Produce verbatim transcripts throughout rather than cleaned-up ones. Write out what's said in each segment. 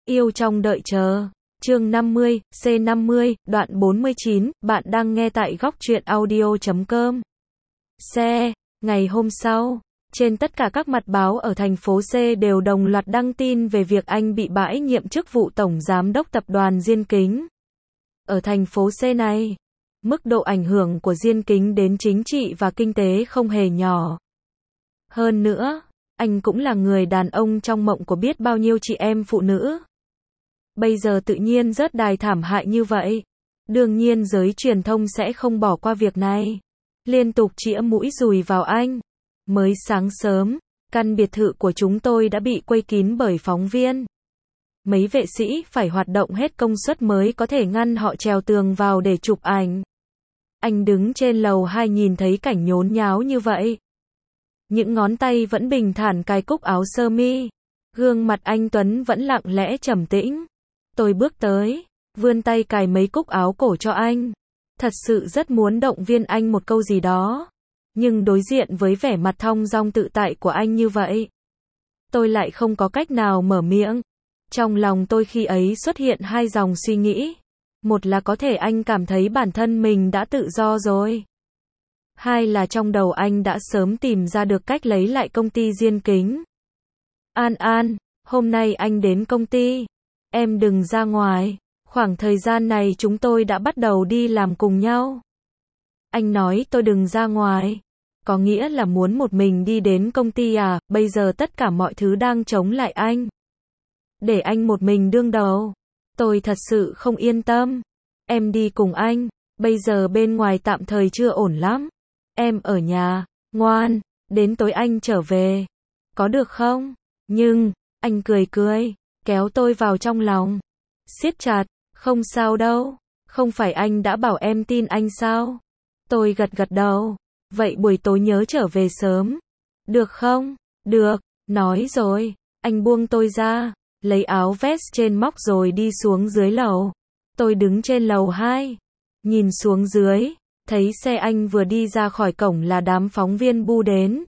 Yêu trong đợi chờ. Chương năm mươi, C năm mươi, đoạn bốn mươi chín, bạn đang nghe tại góc truyện audio chấm com. Xe, ngày hôm sau, trên tất cả các mặt báo ở thành phố C đều đồng loạt đăng tin về việc anh bị bãi nhiệm chức vụ tổng giám đốc tập đoàn Diên Kính. Ở thành phố C này, mức độ ảnh hưởng của Diên Kính đến chính trị và kinh tế không hề nhỏ. Hơn nữa, anh cũng là người đàn ông trong mộng của biết bao nhiêu chị em phụ nữ. Bây giờ tự nhiên rớt đài thảm hại như vậy. Đương nhiên giới truyền thông sẽ không bỏ qua việc này. Liên tục chĩa mũi dùi vào anh. Mới sáng sớm, căn biệt thự của chúng tôi đã bị quây kín bởi phóng viên. Mấy vệ sĩ phải hoạt động hết công suất mới có thể ngăn họ trèo tường vào để chụp ảnh. Anh đứng trên lầu hai nhìn thấy cảnh nhốn nháo như vậy. Những ngón tay vẫn bình thản cài cúc áo sơ mi. Gương mặt anh Tuấn vẫn lặng lẽ trầm tĩnh. Tôi bước tới, vươn tay cài mấy cúc áo cổ cho anh. Thật sự rất muốn động viên anh một câu gì đó. Nhưng đối diện với vẻ mặt thong dong tự tại của anh như vậy, tôi lại không có cách nào mở miệng. Trong lòng tôi khi ấy xuất hiện hai dòng suy nghĩ. Một là có thể anh cảm thấy bản thân mình đã tự do rồi. Hai là trong đầu anh đã sớm tìm ra được cách lấy lại công ty Diên Kính. An An, hôm nay anh đến công ty. Em đừng ra ngoài. Khoảng thời gian này chúng tôi đã bắt đầu đi làm cùng nhau. Anh nói tôi đừng ra ngoài. Có nghĩa là muốn một mình đi đến công ty à? Bây giờ tất cả mọi thứ đang chống lại anh. Để anh một mình đương đầu. Tôi thật sự không yên tâm. Em đi cùng anh. Bây giờ bên ngoài tạm thời chưa ổn lắm. Em ở nhà. Ngoan. Đến tối anh trở về. Có được không? Nhưng, anh cười cười. Kéo tôi vào trong lòng. Siết chặt. Không sao đâu. Không phải anh đã bảo em tin anh sao? Tôi gật gật đầu. Vậy buổi tối nhớ trở về sớm. Được không? Được. Nói rồi. Anh buông tôi ra. Lấy áo vest trên móc rồi đi xuống dưới lầu. Tôi đứng trên lầu hai. Nhìn xuống dưới. Thấy xe anh vừa đi ra khỏi cổng là đám phóng viên bu đến.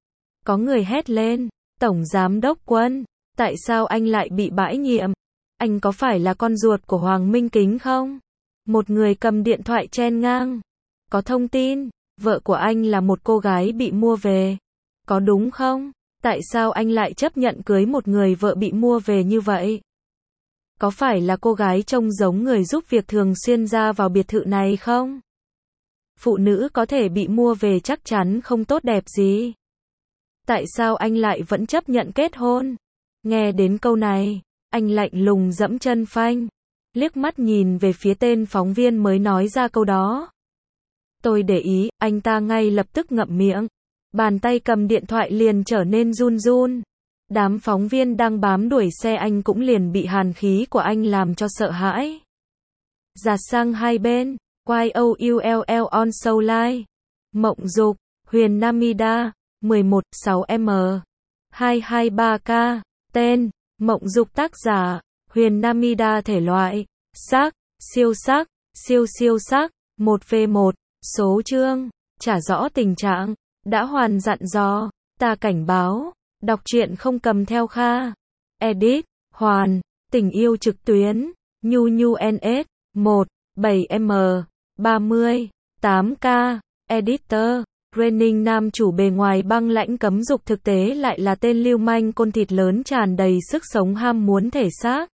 Có người hét lên. Tổng giám đốc Quân. Tại sao anh lại bị bãi nhiệm? Anh có phải là con ruột của Hoàng Minh Kính không? Một người cầm điện thoại chen ngang. Có thông tin, vợ của anh là một cô gái bị mua về. Có đúng không? Tại sao anh lại chấp nhận cưới một người vợ bị mua về như vậy? Có phải là cô gái trông giống người giúp việc thường xuyên ra vào biệt thự này không? Phụ nữ có thể bị mua về chắc chắn không tốt đẹp gì. Tại sao anh lại vẫn chấp nhận kết hôn? Nghe đến câu này, anh lạnh lùng dẫm chân phanh, liếc mắt nhìn về phía tên phóng viên mới nói ra câu đó. Tôi để ý, anh ta ngay lập tức ngậm miệng, bàn tay cầm điện thoại liền trở nên run run. Đám phóng viên đang bám đuổi xe anh cũng liền bị hàn khí của anh làm cho sợ hãi. Dạt sang hai bên, Y O U L L on show live. Mộng Dục, Huyền Namida, mười một sáu M, hai hai ba K, tên, Mộng Dục tác giả, Huyền Namida thể loại, sắc, siêu sắc, siêu siêu sắc, một v một, số chương, trả rõ tình trạng, đã hoàn dặn dò, ta cảnh báo, đọc truyện không cầm theo Kha, edit, hoàn, tình yêu trực tuyến, Nhu Nhu N S, một, bảy M, ba mươi, tám K, editor, training nam chủ bề ngoài băng lãnh cấm dục thực tế lại là tên lưu manh côn thịt lớn tràn đầy sức sống ham muốn thể xác.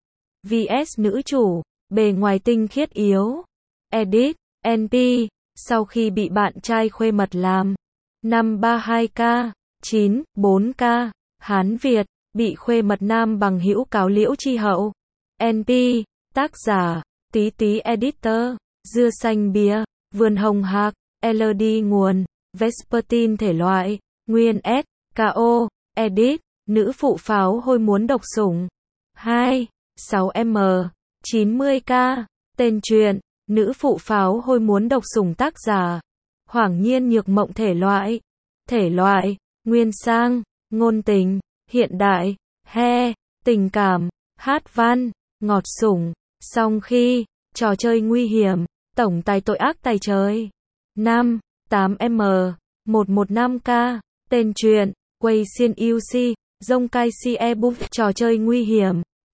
vs nữ chủ, bề ngoài tinh khiết yếu. Edit, N P, sau khi bị bạn trai khuê mật làm. năm ba hai K, chín, bốn K, Hán Việt, bị khuê mật nam bằng hữu cáo liễu chi hậu. N P, tác giả, Tí Tí editor, dưa xanh bia, vườn hồng hạc, L D nguồn, Vespertine thể loại, nguyên S, K O, edit, nữ phụ pháo hôi muốn độc sủng. hai, sáu M, chín mươi K, tên truyện, nữ phụ pháo hôi muốn độc sủng tác giả, Hoàng Nhiên Nhược Mộng thể loại, thể loại, nguyên sang, ngôn tình, hiện đại, he, tình cảm, hát văn, ngọt sủng, song khi, trò chơi nguy hiểm, tổng tài tội ác tài trời. năm, tám M, một một năm K, tên truyện, Quay Xiên U C, Dông Cai Si Ebook, trò chơi nguy hiểm,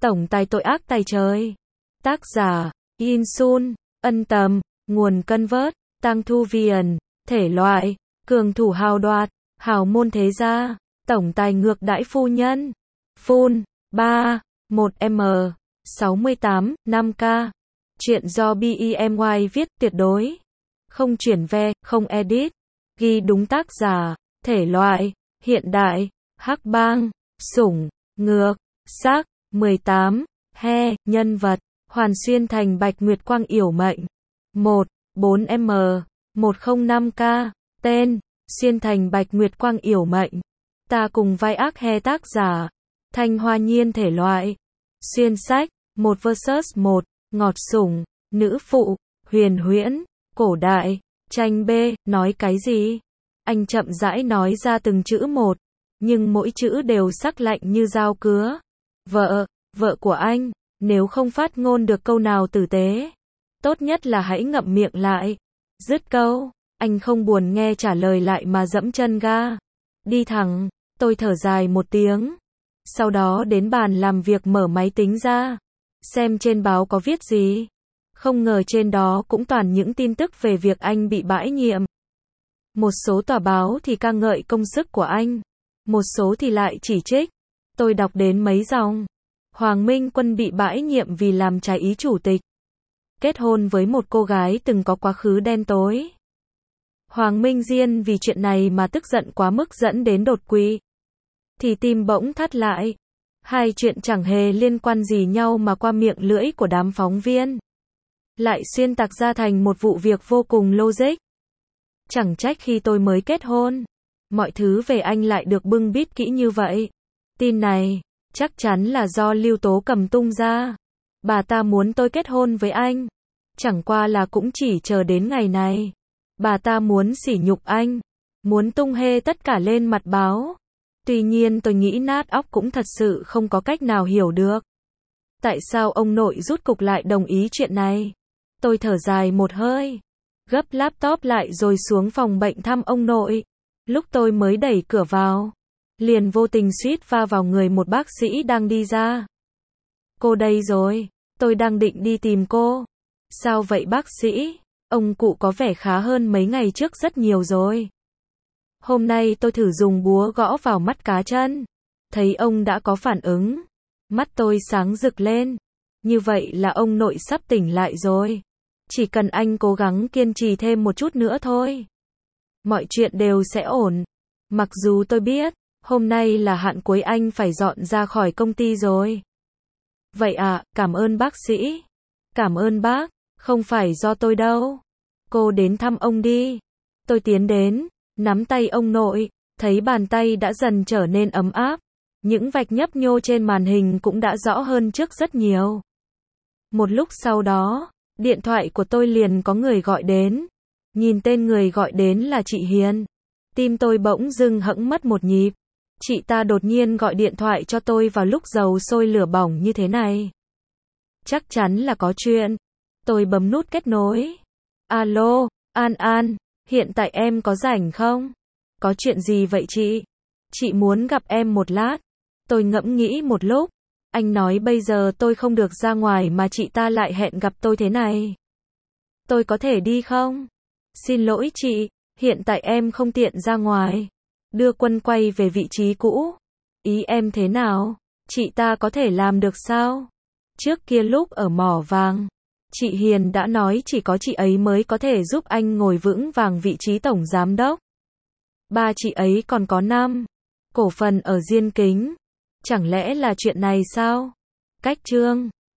Tổng tài tội ác tài trời. Tác giả, Yin Sun, ân tầm, nguồn cân vớt, Tăng Thu Viền, thể loại, cường thủ hào đoạt, hào môn thế gia, tổng tài ngược đãi phu nhân. Full, ba, một M, sáu mươi tám, năm K. Chuyện do bê e em i viết tuyệt đối. Không chuyển ve, không edit. Ghi đúng tác giả, thể loại, hiện đại, hắc bang, sủng, ngược, sắc, mười tám, he, nhân vật, Hoàn Xuyên Thành Bạch Nguyệt Quang Yểu Mệnh. một, bốn M, một không năm K. Tên, Xuyên Thành Bạch Nguyệt Quang Yểu Mệnh. Ta cùng vai ác he tác giả, Thanh Hoa Nhiên thể loại. Xuyên sách, một versus một, ngọt sủng, nữ phụ, huyền huyễn, cổ đại, tranh B, nói cái gì? Anh chậm rãi nói ra từng chữ một, nhưng mỗi chữ đều sắc lạnh như dao cứa. Vợ, vợ của anh, nếu không phát ngôn được câu nào tử tế, tốt nhất là hãy ngậm miệng lại. Dứt câu, anh không buồn nghe trả lời lại mà dẫm chân ga. Đi thẳng, tôi thở dài một tiếng. Sau đó đến bàn làm việc mở máy tính ra, xem trên báo có viết gì. Không ngờ trên đó cũng toàn những tin tức về việc anh bị bãi nhiệm. Một số tòa báo thì ca ngợi công sức của anh, một số thì lại chỉ trích. Tôi đọc đến mấy dòng. Hoàng Minh Quân bị bãi nhiệm vì làm trái ý chủ tịch. Kết hôn với một cô gái từng có quá khứ đen tối. Hoàng Minh Diên vì chuyện này mà tức giận quá mức dẫn đến đột quỵ. Thì tim bỗng thắt lại. Hai chuyện chẳng hề liên quan gì nhau mà qua miệng lưỡi của đám phóng viên lại xuyên tạc ra thành một vụ việc vô cùng logic. Chẳng trách khi tôi mới kết hôn, mọi thứ về anh lại được bưng bít kỹ như vậy. Tin này, chắc chắn là do Lưu Tố Cầm tung ra. Bà ta muốn tôi kết hôn với anh. Chẳng qua là cũng chỉ chờ đến ngày này. Bà ta muốn sỉ nhục anh, muốn tung hê tất cả lên mặt báo. Tuy nhiên tôi nghĩ nát óc cũng thật sự không có cách nào hiểu được. Tại sao ông nội rút cục lại đồng ý chuyện này? Tôi thở dài một hơi, gấp laptop lại rồi xuống phòng bệnh thăm ông nội. Lúc tôi mới đẩy cửa vào, liền vô tình suýt va vào người một bác sĩ đang đi ra. Cô đây rồi, tôi đang định đi tìm cô. Sao vậy bác sĩ? Ông cụ có vẻ khá hơn mấy ngày trước rất nhiều rồi. Hôm nay tôi thử dùng búa gõ vào mắt cá chân. Thấy ông đã có phản ứng. Mắt tôi sáng rực lên. Như vậy là ông nội sắp tỉnh lại rồi. Chỉ cần anh cố gắng kiên trì thêm một chút nữa thôi, mọi chuyện đều sẽ ổn. Mặc dù tôi biết, hôm nay là hạn cuối anh phải dọn ra khỏi công ty rồi. Vậy à, cảm ơn bác sĩ. Cảm ơn bác, không phải do tôi đâu. Cô đến thăm ông đi. Tôi tiến đến, nắm tay ông nội, thấy bàn tay đã dần trở nên ấm áp. Những vạch nhấp nhô trên màn hình cũng đã rõ hơn trước rất nhiều. Một lúc sau đó, điện thoại của tôi liền có người gọi đến. Nhìn tên người gọi đến là chị Hiền. Tim tôi bỗng dưng hẫng mất một nhịp. Chị ta đột nhiên gọi điện thoại cho tôi vào lúc dầu sôi lửa bỏng như thế này. Chắc chắn là có chuyện. Tôi bấm nút kết nối. Alo, An An, hiện tại em có rảnh không? Có chuyện gì vậy chị? Chị muốn gặp em một lát. Tôi ngẫm nghĩ một lúc. Anh nói bây giờ tôi không được ra ngoài mà chị ta lại hẹn gặp tôi thế này. Tôi có thể đi không? Xin lỗi chị, hiện tại em không tiện ra ngoài. Đưa Quân quay về vị trí cũ. Ý em thế nào? Chị ta có thể làm được sao? Trước kia lúc ở mỏ vàng, chị Hiền đã nói chỉ có chị ấy mới có thể giúp anh ngồi vững vàng vị trí tổng giám đốc. Ba chị ấy còn có năm cổ phần ở Diên Kính. Chẳng lẽ là chuyện này sao? Cách chương